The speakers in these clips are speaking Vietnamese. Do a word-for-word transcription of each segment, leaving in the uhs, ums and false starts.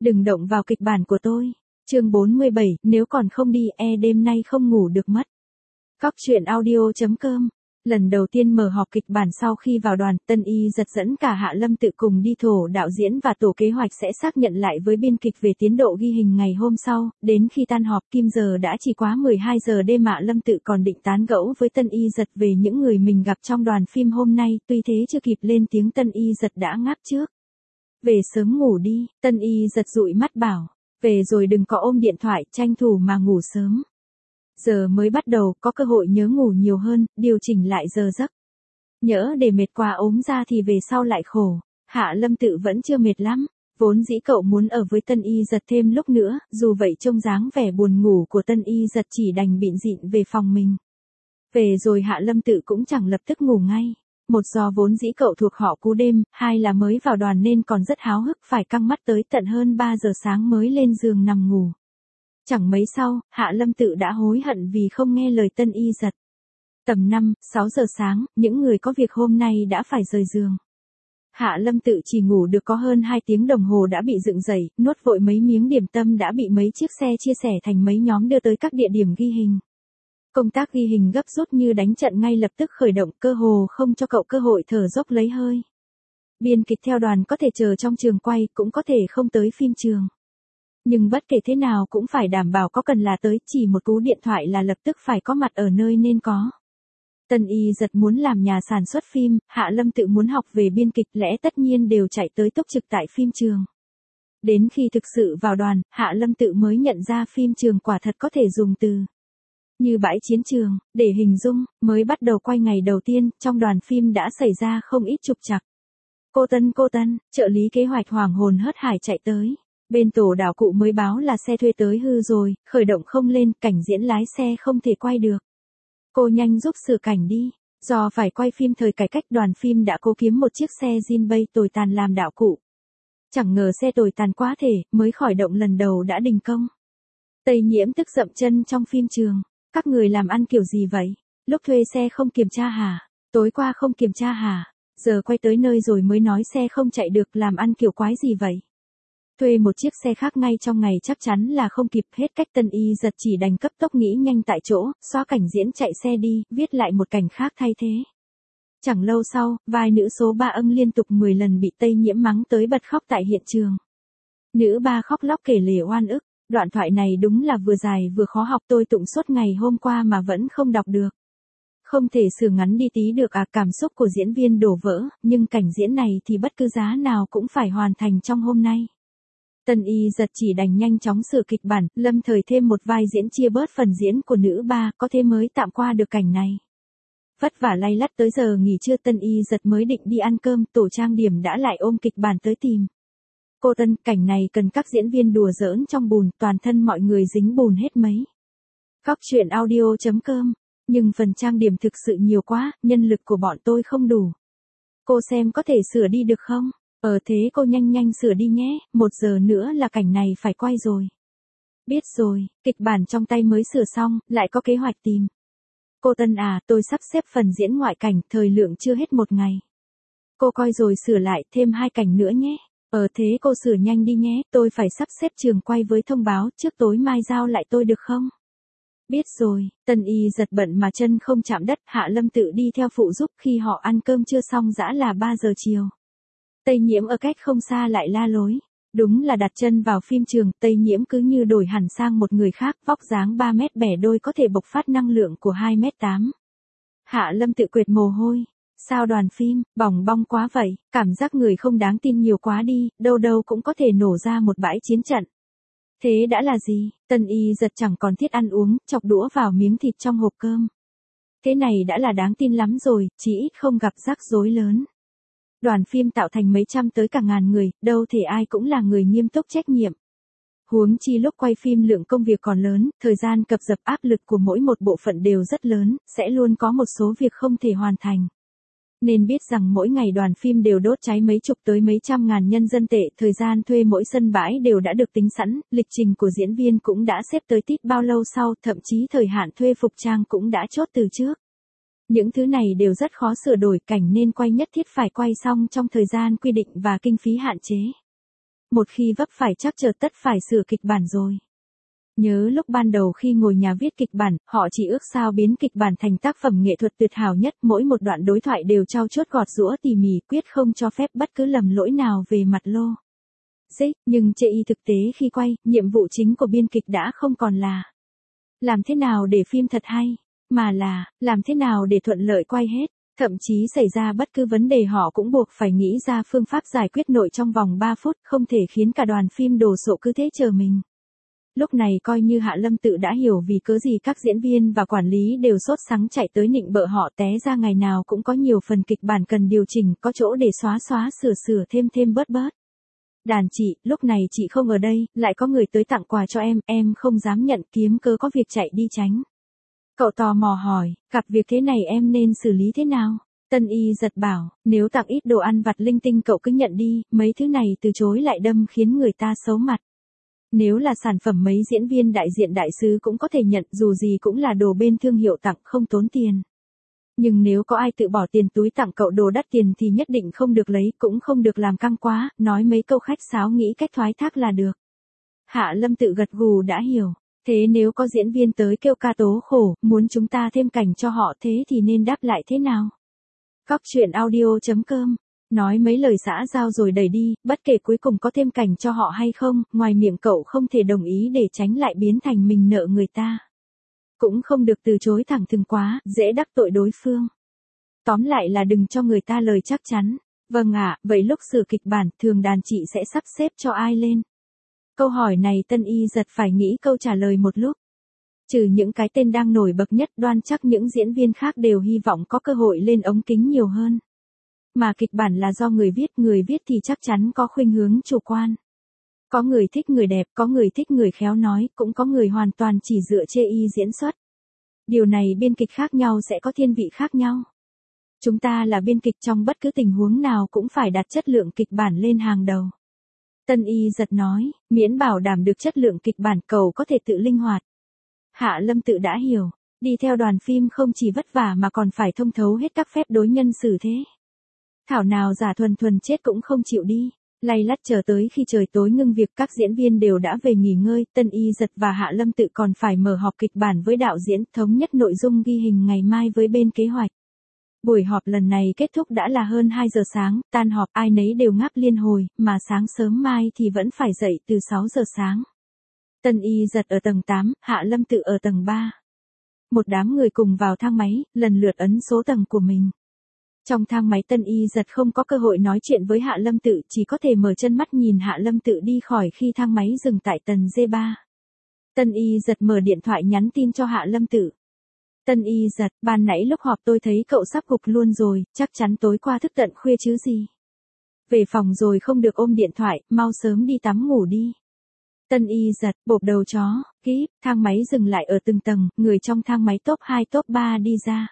Đừng động vào kịch bản của tôi. Chương bốn mươi bảy, nếu còn không đi, e đêm nay không ngủ được mất. Cóc truyện audio chấm com. Lần đầu tiên mở họp kịch bản sau khi vào đoàn, Tân Y giật dẫn cả Hạ Lâm Tự cùng đi thổ đạo diễn và tổ kế hoạch sẽ xác nhận lại với biên kịch về tiến độ ghi hình ngày hôm sau. Đến khi tan họp kim giờ đã chỉ quá mười hai giờ đêm, Hạ Lâm Tự còn định tán gẫu với Tân Y giật về những người mình gặp trong đoàn phim hôm nay, tuy thế chưa kịp lên tiếng Tân Y giật đã ngáp trước. Về sớm ngủ đi, Tân Y giật dụi mắt bảo. Về rồi đừng có ôm điện thoại, tranh thủ mà ngủ sớm. Giờ mới bắt đầu, có cơ hội nhớ ngủ nhiều hơn, điều chỉnh lại giờ giấc. Nhỡ để mệt quá ốm ra thì về sau lại khổ. Hạ Lâm Tự vẫn chưa mệt lắm. Vốn dĩ cậu muốn ở với Tân Y giật thêm lúc nữa, dù vậy trông dáng vẻ buồn ngủ của Tân Y giật chỉ đành bịn dịn về phòng mình. Về rồi Hạ Lâm Tự cũng chẳng lập tức ngủ ngay. Một do vốn dĩ cậu thuộc họ cú đêm, hai là mới vào đoàn nên còn rất háo hức, phải căng mắt tới tận hơn ba giờ sáng mới lên giường nằm ngủ. Chẳng mấy sau, Hạ Lâm Tự đã hối hận vì không nghe lời Tân Y giật. Tầm năm, sáu giờ sáng, những người có việc hôm nay đã phải rời giường. Hạ Lâm Tự chỉ ngủ được có hơn hai tiếng đồng hồ đã bị dựng dậy, nuốt vội mấy miếng điểm tâm đã bị mấy chiếc xe chia sẻ thành mấy nhóm đưa tới các địa điểm ghi hình. Công tác ghi hình gấp rút như đánh trận ngay lập tức khởi động, cơ hồ không cho cậu cơ hội thở dốc lấy hơi. Biên kịch theo đoàn có thể chờ trong trường quay, cũng có thể không tới phim trường. Nhưng bất kể thế nào cũng phải đảm bảo có cần là tới, chỉ một cú điện thoại là lập tức phải có mặt ở nơi nên có. Tân Y giật muốn làm nhà sản xuất phim, Hạ Lâm Tự muốn học về biên kịch, lẽ tất nhiên đều chạy tới túc trực tại phim trường. Đến khi thực sự vào đoàn, Hạ Lâm Tự mới nhận ra phim trường quả thật có thể dùng từ như bãi chiến trường để hình dung. Mới bắt đầu quay ngày đầu tiên, trong đoàn phim đã xảy ra không ít trục trặc. Cô Tân cô Tân, trợ lý kế hoạch hoàng hồn hớt hải chạy tới. Bên tổ đạo cụ mới báo là xe thuê tới hư rồi, khởi động không lên, cảnh diễn lái xe không thể quay được. Cô nhanh giúp sửa cảnh đi. Do phải quay phim thời cải cách, đoàn phim đã cố kiếm một chiếc xe Jinbei tồi tàn làm đạo cụ. Chẳng ngờ xe tồi tàn quá thể, mới khởi động lần đầu đã đình công. Tây Nhiễm tức dậm chân trong phim trường. Các người làm ăn kiểu gì vậy? Lúc thuê xe không kiểm tra hả? Tối qua không kiểm tra hả? Giờ quay tới nơi rồi mới nói xe không chạy được, làm ăn kiểu quái gì vậy? Thuê một chiếc xe khác ngay trong ngày chắc chắn là không kịp, hết cách. Tân Y giật chỉ đành cấp tốc nghĩ nhanh tại chỗ, xóa cảnh diễn chạy xe đi, viết lại một cảnh khác thay thế. Chẳng lâu sau, vai nữ số ba âng liên tục mười lần bị Tây Nhiễm mắng tới bật khóc tại hiện trường. Nữ ba khóc lóc kể lể oan ức. Đoạn thoại này đúng là vừa dài vừa khó học, tôi tụng suốt ngày hôm qua mà vẫn không đọc được. Không thể sửa ngắn đi tí được à? Cảm xúc của diễn viên đổ vỡ, nhưng cảnh diễn này thì bất cứ giá nào cũng phải hoàn thành trong hôm nay. Tân Y giật chỉ đành nhanh chóng sửa kịch bản, lâm thời thêm một vai diễn chia bớt phần diễn của nữ ba, có thế mới tạm qua được cảnh này. Vất vả lay lắt tới giờ nghỉ trưa, Tân Y giật mới định đi ăn cơm, tổ trang điểm đã lại ôm kịch bản tới tìm. Cô Tân, cảnh này cần các diễn viên đùa giỡn trong bùn, toàn thân mọi người dính bùn hết mấy. Cóc truyện audio chấm com. Nhưng phần trang điểm thực sự nhiều quá, nhân lực của bọn tôi không đủ. Cô xem có thể sửa đi được không? Ờ thế cô nhanh nhanh sửa đi nhé, một giờ nữa là cảnh này phải quay rồi. Biết rồi, kịch bản trong tay mới sửa xong, lại có kế hoạch tìm. Cô Tân à, tôi sắp xếp phần diễn ngoại cảnh, thời lượng chưa hết một ngày. Cô coi rồi sửa lại, thêm hai cảnh nữa nhé. Ờ thế cô sửa nhanh đi nhé, tôi phải sắp xếp trường quay với thông báo, trước tối mai giao lại tôi được không? Biết rồi. Tân Y giật bận mà chân không chạm đất, Hạ Lâm Tự đi theo phụ giúp, khi họ ăn cơm chưa xong dã là ba giờ chiều. Tây Nhiễm ở cách không xa lại la lối. Đúng là đặt chân vào phim trường, Tây Nhiễm cứ như đổi hẳn sang một người khác, vóc dáng ba mét bẻ đôi có thể bộc phát năng lượng của hai mét tám. Hạ Lâm Tự quệt mồ hôi. Sao đoàn phim, bỏng bong quá vậy, cảm giác người không đáng tin nhiều quá đi, đâu đâu cũng có thể nổ ra một bãi chiến trận. Thế đã là gì? Tân Y giật chẳng còn thiết ăn uống, chọc đũa vào miếng thịt trong hộp cơm. Thế này đã là đáng tin lắm rồi, chỉ ít không gặp rắc rối lớn. Đoàn phim tạo thành mấy trăm tới cả ngàn người, đâu thể ai cũng là người nghiêm túc trách nhiệm. Huống chi lúc quay phim lượng công việc còn lớn, thời gian cập dập, áp lực của mỗi một bộ phận đều rất lớn, sẽ luôn có một số việc không thể hoàn thành. Nên biết rằng mỗi ngày đoàn phim đều đốt cháy mấy chục tới mấy trăm ngàn nhân dân tệ, thời gian thuê mỗi sân bãi đều đã được tính sẵn, lịch trình của diễn viên cũng đã xếp tới tít bao lâu sau, thậm chí thời hạn thuê phục trang cũng đã chốt từ trước. Những thứ này đều rất khó sửa đổi, cảnh nên quay nhất thiết phải quay xong trong thời gian quy định và kinh phí hạn chế. Một khi vấp phải chắc chờ tất phải sửa kịch bản rồi. Nhớ lúc ban đầu khi ngồi nhà viết kịch bản, họ chỉ ước sao biến kịch bản thành tác phẩm nghệ thuật tuyệt hảo nhất, mỗi một đoạn đối thoại đều trau chuốt gọt giũa tỉ mỉ, quyết không cho phép bất cứ lầm lỗi nào về mặt lô. Dích, nhưng chê y thực tế khi quay, nhiệm vụ chính của biên kịch đã không còn là làm thế nào để phim thật hay, mà là làm thế nào để thuận lợi quay hết. Thậm chí xảy ra bất cứ vấn đề họ cũng buộc phải nghĩ ra phương pháp giải quyết nội trong vòng ba phút, không thể khiến cả đoàn phim đồ sộ cứ thế chờ mình. Lúc này coi như Hạ Lâm Tự đã hiểu vì cớ gì các diễn viên và quản lý đều sốt sắng chạy tới nịnh bợ họ, té ra ngày nào cũng có nhiều phần kịch bản cần điều chỉnh, có chỗ để xóa xóa sửa sửa thêm thêm bớt bớt. Đàn chị, lúc này chị không ở đây, lại có người tới tặng quà cho em, em không dám nhận, kiếm cớ có việc chạy đi tránh. Cậu tò mò hỏi, gặp việc thế này em nên xử lý thế nào? Tân Y giật bảo, nếu tặng ít đồ ăn vặt linh tinh cậu cứ nhận đi, mấy thứ này từ chối lại đâm khiến người ta xấu mặt. Nếu là sản phẩm mấy diễn viên đại diện đại sứ cũng có thể nhận, dù gì cũng là đồ bên thương hiệu tặng không tốn tiền. Nhưng nếu có ai tự bỏ tiền túi tặng cậu đồ đắt tiền thì nhất định không được lấy, cũng không được làm căng quá, nói mấy câu khách sáo nghĩ cách thoái thác là được. Hạ Lâm Tự gật gù đã hiểu. Thế nếu có diễn viên tới kêu ca tố khổ, muốn chúng ta thêm cảnh cho họ thế thì nên đáp lại thế nào? Cóc truyện audio chấm com. Nói mấy lời xã giao rồi đẩy đi, bất kể cuối cùng có thêm cảnh cho họ hay không, ngoài miệng cậu không thể đồng ý để tránh lại biến thành mình nợ người ta. Cũng không được từ chối thẳng thừng quá, dễ đắc tội đối phương. Tóm lại là đừng cho người ta lời chắc chắn. Vâng ạ, vậy lúc sửa kịch bản, thường đàn chị sẽ sắp xếp cho ai lên? Câu hỏi này Tân Y giật phải nghĩ câu trả lời một lúc. Trừ những cái tên đang nổi bật nhất, đoan chắc những diễn viên khác đều hy vọng có cơ hội lên ống kính nhiều hơn. Mà kịch bản là do người viết, người viết thì chắc chắn có khuynh hướng chủ quan. Có người thích người đẹp, có người thích người khéo nói, cũng có người hoàn toàn chỉ dựa chê y diễn xuất. Điều này biên kịch khác nhau sẽ có thiên vị khác nhau. Chúng ta là biên kịch, trong bất cứ tình huống nào cũng phải đặt chất lượng kịch bản lên hàng đầu. Tân Y giật nói, miễn bảo đảm được chất lượng kịch bản cậu có thể tự linh hoạt. Hạ Lâm Tự đã hiểu, đi theo đoàn phim không chỉ vất vả mà còn phải thông thấu hết các phép đối nhân xử thế. Thảo nào giả thuần thuần chết cũng không chịu đi, lay lắt chờ tới khi trời tối ngưng việc, các diễn viên đều đã về nghỉ ngơi, Tân Y giật và Hạ Lâm Tự còn phải mở họp kịch bản với đạo diễn, thống nhất nội dung ghi hình ngày mai với bên kế hoạch. Buổi họp lần này kết thúc đã là hơn hai giờ sáng, tan họp ai nấy đều ngáp liên hồi, mà sáng sớm mai thì vẫn phải dậy từ sáu giờ sáng. Tân Y giật ở tầng tám, Hạ Lâm Tự ở tầng ba. Một đám người cùng vào thang máy, lần lượt ấn số tầng của mình. Trong thang máy Tân Y giật không có cơ hội nói chuyện với Hạ Lâm Tự, chỉ có thể mở chân mắt nhìn Hạ Lâm Tự đi khỏi khi thang máy dừng tại tầng D ba. Tân Y giật mở điện thoại nhắn tin cho Hạ Lâm Tự. Tân Y giật, ban nãy lúc họp tôi thấy cậu sắp gục luôn rồi, chắc chắn tối qua thức tận khuya chứ gì. Về phòng rồi không được ôm điện thoại, mau sớm đi tắm ngủ đi. Tân Y giật, bộp đầu chó, kíp, thang máy dừng lại ở từng tầng, người trong thang máy top hai top ba đi ra.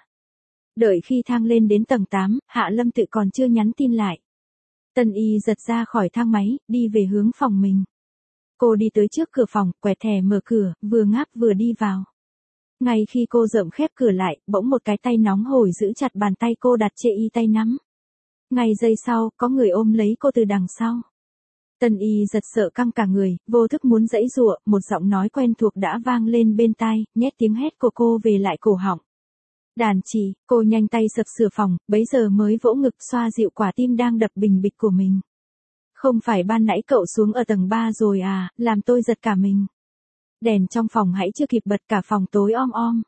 Đợi khi thang lên đến tầng tám, Hạ Lâm Tự còn chưa nhắn tin lại. Tân Y giật ra khỏi thang máy, đi về hướng phòng mình. Cô đi tới trước cửa phòng, quẹt thẻ mở cửa, vừa ngáp vừa đi vào. Ngay khi cô dậm khép cửa lại, bỗng một cái tay nóng hổi giữ chặt bàn tay cô đặt chê y tay nắm. Ngay giây sau, có người ôm lấy cô từ đằng sau. Tân Y giật sợ căng cả người, vô thức muốn giãy giụa, một giọng nói quen thuộc đã vang lên bên tai, nhét tiếng hét của cô về lại cổ họng. Đàn chị, cô nhanh tay sập sửa phòng, bấy giờ mới vỗ ngực xoa dịu quả tim đang đập bình bịch của mình. Không phải ban nãy cậu xuống ở tầng ba rồi à, làm tôi giật cả mình. Đèn trong phòng hãy chưa kịp bật, cả phòng tối om om.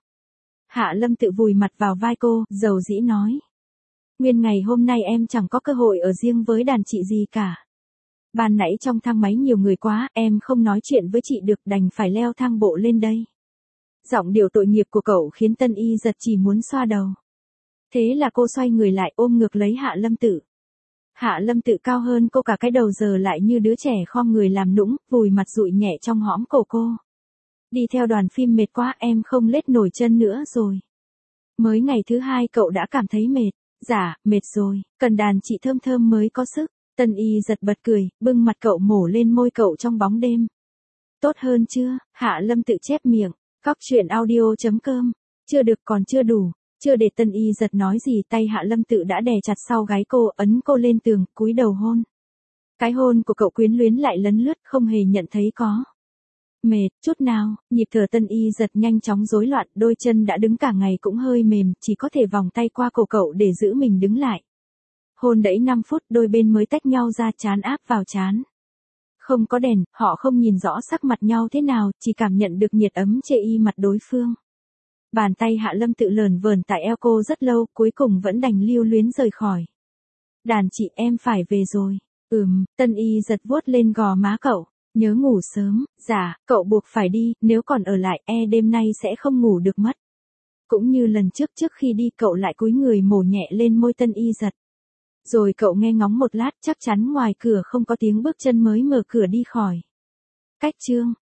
Hạ Lâm Tự vùi mặt vào vai cô, dầu dĩ nói. Nguyên ngày hôm nay em chẳng có cơ hội ở riêng với đàn chị gì cả. Ban nãy trong thang máy nhiều người quá, em không nói chuyện với chị được, đành phải leo thang bộ lên đây. Giọng điệu tội nghiệp của cậu khiến Tân Y giật chỉ muốn xoa đầu. Thế là cô xoay người lại ôm ngược lấy Hạ Lâm Tự. Hạ Lâm Tự cao hơn cô cả cái đầu giờ lại như đứa trẻ khom người làm nũng, vùi mặt dụi nhẹ trong hõm cổ cô. Đi theo đoàn phim mệt quá, em không lết nổi chân nữa rồi. Mới ngày thứ hai cậu đã cảm thấy mệt. Dạ, mệt rồi, cần đàn chị thơm thơm mới có sức. Tân Y giật bật cười, bưng mặt cậu mổ lên môi cậu trong bóng đêm. Tốt hơn chưa? Hạ Lâm Tự chép miệng. Cóc truyện audio chấm com. Chưa được, còn chưa đủ. Chưa để Tân Y giật nói gì, tay Hạ Lâm Tự đã đè chặt sau gáy cô, ấn cô lên tường, cúi đầu hôn. Cái hôn của cậu quyến luyến lại lấn lướt không hề nhận thấy có mệt chút nào, nhịp thở Tân Y giật nhanh chóng rối loạn, đôi chân đã đứng cả ngày cũng hơi mềm, chỉ có thể vòng tay qua cổ cậu để giữ mình đứng lại. Hôn đẫy năm phút, đôi bên mới tách nhau ra, trán áp vào trán. Không có đèn, họ không nhìn rõ sắc mặt nhau thế nào, chỉ cảm nhận được nhiệt ấm chê y mặt đối phương. Bàn tay Hạ Lâm tự lờn vờn tại eo cô rất lâu, cuối cùng vẫn đành lưu luyến rời khỏi. Đàn chị, em phải về rồi. Ừm, Tân Y giật vuốt lên gò má cậu. Nhớ ngủ sớm. Dạ, cậu buộc phải đi, nếu còn ở lại, e đêm nay sẽ không ngủ được mất. Cũng như lần trước, trước khi đi cậu lại cúi người mổ nhẹ lên môi Tân Y giật. Rồi cậu nghe ngóng một lát, chắc chắn ngoài cửa không có tiếng bước chân mới mở cửa đi khỏi. Cách chương